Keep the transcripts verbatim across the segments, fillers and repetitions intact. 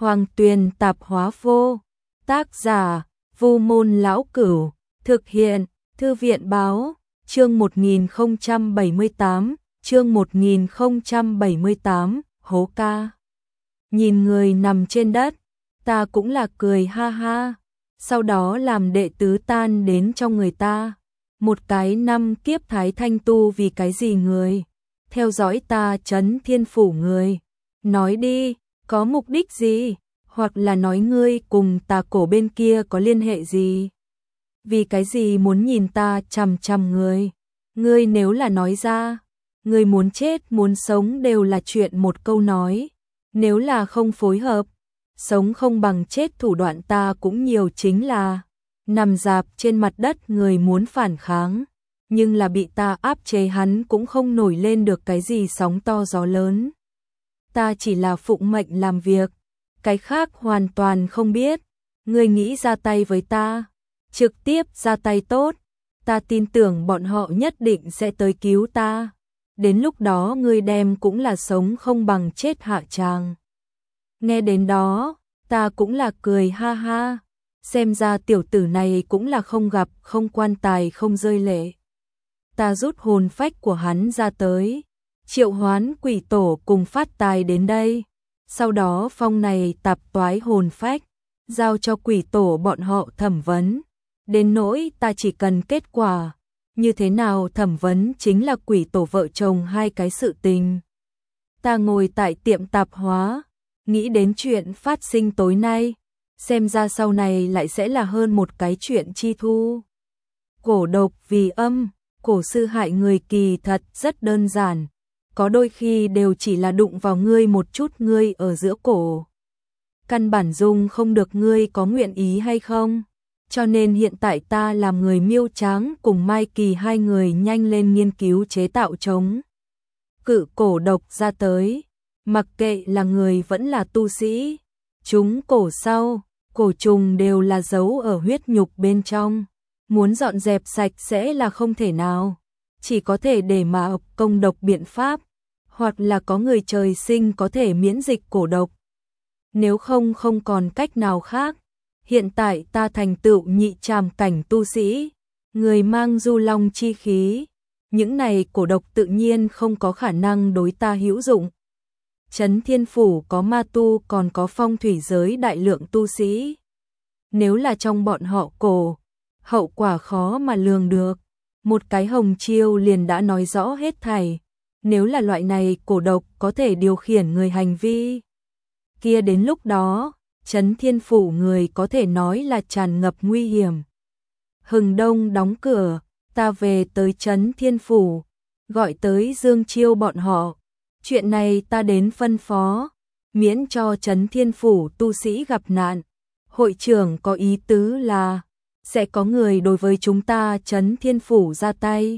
Hoàng Tuyền tạp hóa vô. Tác giả, Vu Môn Lão Cửu. Thực hiện, Thư viện báo. Chương một nghìn không trăm bảy mươi tám, chương một nghìn không trăm bảy mươi tám, hố ca. Nhìn người nằm trên đất, ta cũng là cười ha ha, sau đó làm đệ tứ tan đến trong người ta. Một cái năm kiếp thái thanh tu vì cái gì người? Theo dõi ta Trấn Thiên Phủ người. Nói đi, có mục đích gì? Hoặc là nói ngươi cùng tà cổ bên kia có liên hệ gì? Vì cái gì muốn nhìn ta chằm chằm người? Ngươi nếu là nói ra, ngươi muốn chết muốn sống đều là chuyện một câu nói. Nếu là không phối hợp, sống không bằng chết thủ đoạn ta cũng nhiều, chính là nằm dạp trên mặt đất người muốn phản kháng, nhưng là bị ta áp chế hắn cũng không nổi lên được cái gì sóng to gió lớn. Ta chỉ là phụng mệnh làm việc, cái khác hoàn toàn không biết. Ngươi nghĩ ra tay với ta, trực tiếp ra tay tốt, ta tin tưởng bọn họ nhất định sẽ tới cứu ta. Đến lúc đó ngươi đem cũng là sống không bằng chết hạ tràng. Nghe đến đó, ta cũng là cười ha ha, xem ra tiểu tử này cũng là không gặp không quan tài không rơi lệ. Ta rút hồn phách của hắn ra tới, triệu hoán quỷ tổ cùng phát tài đến đây. Sau đó phong này tạp toái hồn phách, giao cho quỷ tổ bọn họ thẩm vấn. Đến nỗi ta chỉ cần kết quả như thế nào thẩm vấn chính là quỷ tổ vợ chồng hai cái sự tình. Ta ngồi tại tiệm tạp hóa, nghĩ đến chuyện phát sinh tối nay, xem ra sau này lại sẽ là hơn một cái chuyện chi thu. Cổ độc vì âm, cổ sư hại người kỳ thật rất đơn giản, có đôi khi đều chỉ là đụng vào ngươi một chút, ngươi ở giữa cổ. Căn bản dung không được ngươi có nguyện ý hay không. Cho nên hiện tại ta làm người Miêu Tráng cùng Mai Kỳ hai người nhanh lên nghiên cứu chế tạo chống cự cổ độc ra tới. Mặc kệ là người vẫn là tu sĩ, chúng cổ sau, cổ trùng đều là giấu ở huyết nhục bên trong. Muốn dọn dẹp sạch sẽ là không thể nào, chỉ có thể để mà công độc biện pháp, hoặc là có người trời sinh có thể miễn dịch cổ độc. Nếu không không còn cách nào khác. Hiện tại ta thành tựu nhị tràm cảnh tu sĩ, người mang du long chi khí, những này cổ độc tự nhiên không có khả năng đối ta hữu dụng. Trấn Thiên Phủ có ma tu còn có phong thủy giới đại lượng tu sĩ. Nếu là trong bọn họ cổ, hậu quả khó mà lường được. Một cái hồng chiêu liền đã nói rõ hết thảy. Nếu là loại này cổ độc có thể điều khiển người hành vi, kia đến lúc đó Trấn Thiên Phủ người có thể nói là tràn ngập nguy hiểm. Hừng đông đóng cửa, ta về tới Trấn Thiên Phủ, gọi tới Dương Chiêu bọn họ. Chuyện này ta đến phân phó, miễn cho Trấn Thiên Phủ tu sĩ gặp nạn. Hội trưởng có ý tứ là sẽ có người đối với chúng ta Trấn Thiên Phủ ra tay.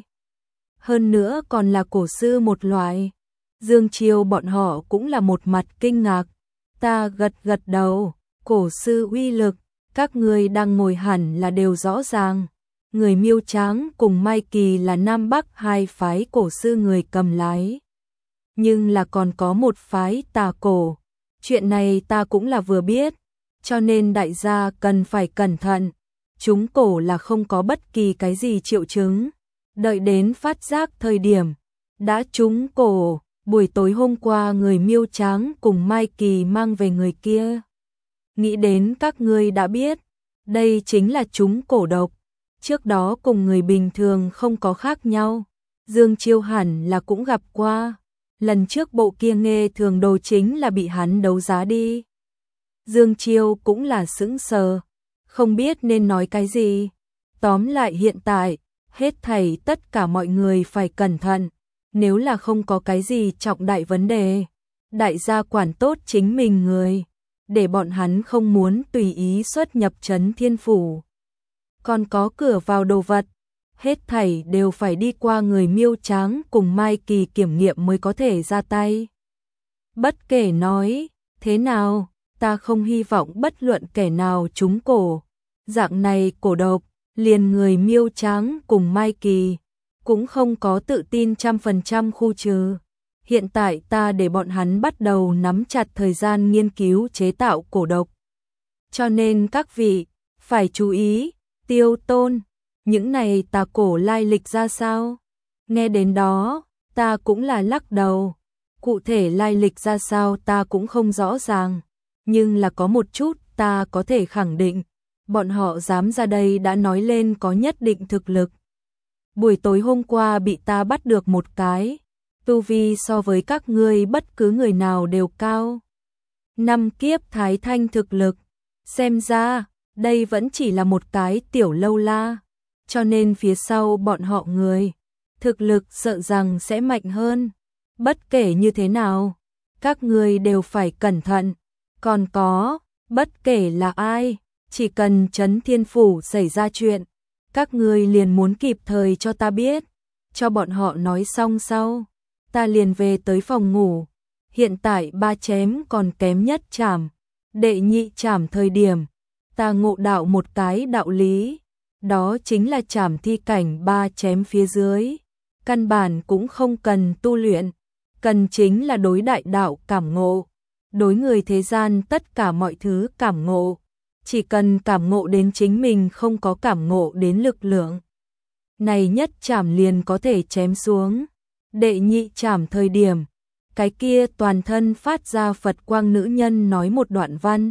Hơn nữa còn là cổ sư một loại. Dương Chiêu bọn họ cũng là một mặt kinh ngạc. Ta gật gật đầu, cổ sư uy lực, các người đang ngồi hẳn là đều rõ ràng. Người Miêu Tráng cùng Mai Kỳ là Nam Bắc hai phái cổ sư người cầm lái. Nhưng là còn có một phái tà cổ. Chuyện này ta cũng là vừa biết, cho nên đại gia cần phải cẩn thận. Chúng cổ là không có bất kỳ cái gì triệu chứng. Đợi đến phát giác thời điểm, đã trúng cổ. Buổi tối hôm qua người Miêu Tráng cùng Mai Kỳ mang về người kia. Nghĩ đến các ngươi đã biết, đây chính là chúng cổ độc. Trước đó cùng người bình thường không có khác nhau. Dương Chiêu hẳn là cũng gặp qua. Lần trước bộ kia nghe thường đồ chính là bị hắn đấu giá đi. Dương Chiêu cũng là sững sờ, không biết nên nói cái gì. Tóm lại hiện tại, hết thảy tất cả mọi người phải cẩn thận. Nếu là không có cái gì trọng đại vấn đề, đại gia quản tốt chính mình người, để bọn hắn không muốn tùy ý xuất nhập Trấn Thiên Phủ. Còn có cửa vào đồ vật, hết thảy đều phải đi qua người Miêu Tráng cùng Mai Kỳ kiểm nghiệm mới có thể ra tay. Bất kể nói thế nào, ta không hy vọng bất luận kẻ nào trúng cổ. Dạng này cổ độc, liền người Miêu Tráng cùng Mai Kỳ cũng không có tự tin trăm phần trăm khu trừ. hiện tại ta để bọn hắn bắt đầu nắm chặt thời gian nghiên cứu chế tạo cổ độc. Cho nên các vị, phải chú ý, Tiêu Tôn, những này tà cổ lai lịch ra sao? Nghe đến đó, ta cũng là lắc đầu. Cụ thể lai lịch ra sao ta cũng không rõ ràng, nhưng là có một chút ta có thể khẳng định, bọn họ dám ra đây đã nói lên có nhất định thực lực. Buổi tối hôm qua bị ta bắt được một cái, tu vi so với các ngươi bất cứ người nào đều cao. Năm kiếp thái thanh thực lực, xem ra, đây vẫn chỉ là một cái tiểu lâu la, cho nên phía sau bọn họ người, thực lực sợ rằng sẽ mạnh hơn. Bất kể như thế nào, các ngươi đều phải cẩn thận, còn có, bất kể là ai, chỉ cần Trấn Thiên Phủ xảy ra chuyện, các ngươi liền muốn kịp thời cho ta biết, cho bọn họ nói xong sau, ta liền về tới phòng ngủ. Hiện tại ba chém còn kém nhất chảm, đệ nhị chảm thời điểm, ta ngộ đạo một cái đạo lý, đó chính là chảm thi cảnh ba chém phía dưới, căn bản cũng không cần tu luyện, cần chính là đối đại đạo cảm ngộ, đối người thế gian tất cả mọi thứ cảm ngộ, chỉ cần cảm ngộ đến chính mình không có cảm ngộ đến lực lượng. Này nhất chảm liền có thể chém xuống, đệ nhị chảm thời điểm, cái kia toàn thân phát ra Phật quang nữ nhân nói một đoạn văn.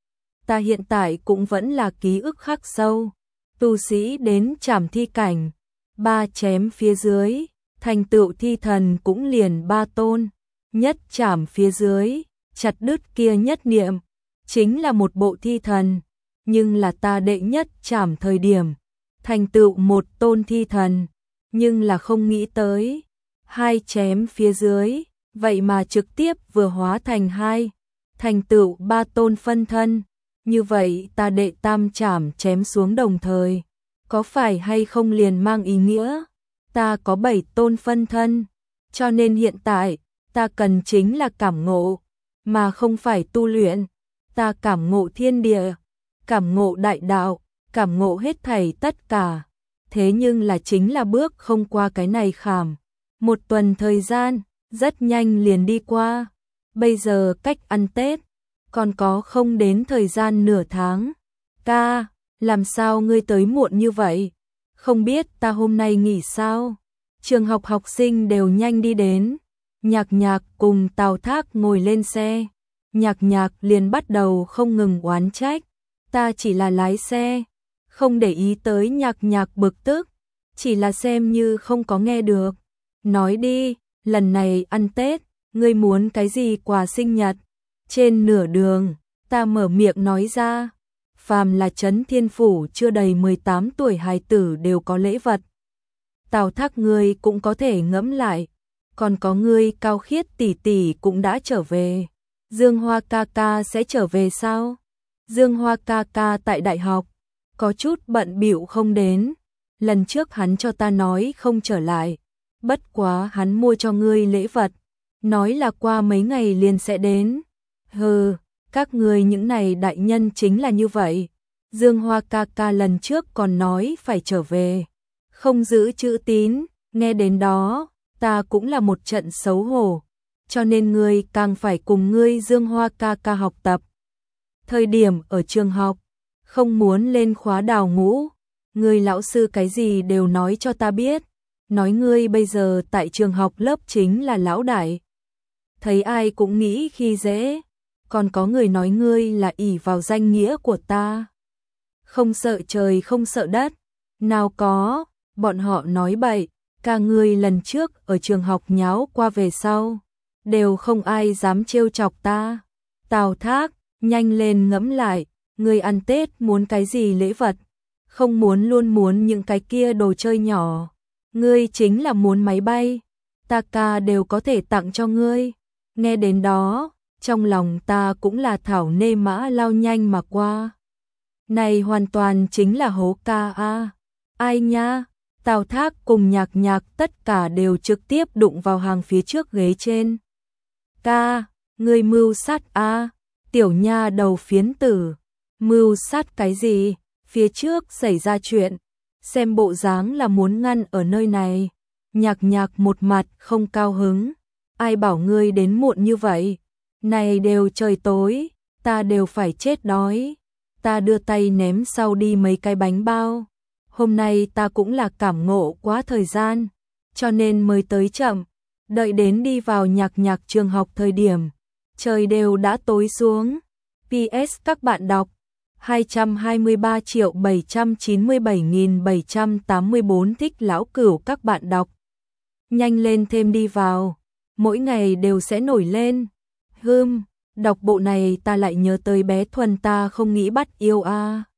Ta hiện tại cũng vẫn là ký ức khắc sâu, tu sĩ đến chảm thi cảnh, ba chém phía dưới, thành tựu thi thần cũng liền ba tôn, nhất chảm phía dưới, chặt đứt kia nhất niệm, chính là một bộ thi thần, nhưng là ta đệ nhất chảm thời điểm, thành tựu một tôn thi thần, nhưng là không nghĩ tới, hai chém phía dưới, vậy mà trực tiếp vừa hóa thành hai, thành tựu ba tôn phân thân, như vậy ta đệ tam chảm chém xuống đồng thời, có phải hay không liền mang ý nghĩa, ta có bảy tôn phân thân, cho nên hiện tại, ta cần chính là cảm ngộ, mà không phải tu luyện, ta cảm ngộ thiên địa, cảm ngộ đại đạo, cảm ngộ hết thảy tất cả, thế nhưng là chính là bước không qua cái này khảm, một tuần thời gian, rất nhanh liền đi qua, bây giờ cách ăn Tết, còn có không đến thời gian nửa tháng, ca, làm sao ngươi tới muộn như vậy, không biết ta hôm nay nghỉ sao, trường học học sinh đều nhanh đi đến, Nhạc Nhạc cùng Tào Thác ngồi lên xe, Nhạc Nhạc liền bắt đầu không ngừng oán trách, ta chỉ là lái xe, không để ý tới Nhạc Nhạc bực tức, chỉ là xem như không có nghe được, nói đi, lần này ăn Tết, ngươi muốn cái gì quà sinh nhật, trên nửa đường, ta mở miệng nói ra, phàm là Trấn Thiên Phủ chưa đầy mười tám tuổi hài tử đều có lễ vật. Tào Thác ngươi cũng có thể ngẫm lại, còn có ngươi Cao Khiết tỷ tỷ cũng đã trở về. Dương Hoa ca ca sẽ trở về sao? Dương Hoa ca ca tại đại học, có chút bận bịu không đến. Lần trước hắn cho ta nói không trở lại, bất quá hắn mua cho ngươi lễ vật, nói là qua mấy ngày liền sẽ đến. Hừ, các ngươi những này đại nhân chính là như vậy. Dương Hoa ca ca lần trước còn nói phải trở về, không giữ chữ tín, nghe đến đó, ta cũng là một trận xấu hổ, cho nên ngươi càng phải cùng ngươi Dương Hoa ca ca học tập. Thời điểm ở trường học, không muốn lên khóa đào ngũ, ngươi lão sư cái gì đều nói cho ta biết, nói ngươi bây giờ tại trường học lớp chính là lão đại. Thấy ai cũng nghĩ khi dễ, còn có người nói ngươi là ỷ vào danh nghĩa của ta. Không sợ trời không sợ đất, nào có, bọn họ nói bậy, cả người lần trước ở trường học nháo qua về sau, đều không ai dám trêu chọc ta. Tào Thác, nhanh lên ngẫm lại, ngươi ăn Tết muốn cái gì lễ vật, không muốn luôn muốn những cái kia đồ chơi nhỏ, ngươi chính là muốn máy bay, ta ca đều có thể tặng cho ngươi. Nghe đến đó, trong lòng ta cũng là thảo nê mã lao nhanh mà qua. Này hoàn toàn chính là hố ca a. Ai nha? Tào Thác cùng Nhạc Nhạc tất cả đều trực tiếp đụng vào hàng phía trước ghế trên. Ca, ngươi mưu sát a, tiểu nha đầu phiến tử, mưu sát cái gì? Phía trước xảy ra chuyện, xem bộ dáng là muốn ngăn ở nơi này. Nhạc Nhạc một mặt không cao hứng, ai bảo ngươi đến muộn như vậy, này đều trời tối, ta đều phải chết đói. Ta đưa tay ném sau đi mấy cái bánh bao. Hôm nay ta cũng là cảm ngộ quá thời gian, cho nên mới tới chậm. Đợi đến đi vào nhạc nhạc trường học thời điểm, trời đều đã tối xuống. pê ét các bạn đọc hai trăm hai mươi ba triệu bảy trăm chín mươi bảy nghìn bảy trăm tám mươi bốn thích lão cửu các bạn đọc. Nhanh lên thêm đi vào, mỗi ngày đều sẽ nổi lên. Hưm, đọc bộ này ta lại nhớ tới bé Thuần ta không nghĩ bắt yêu a. À.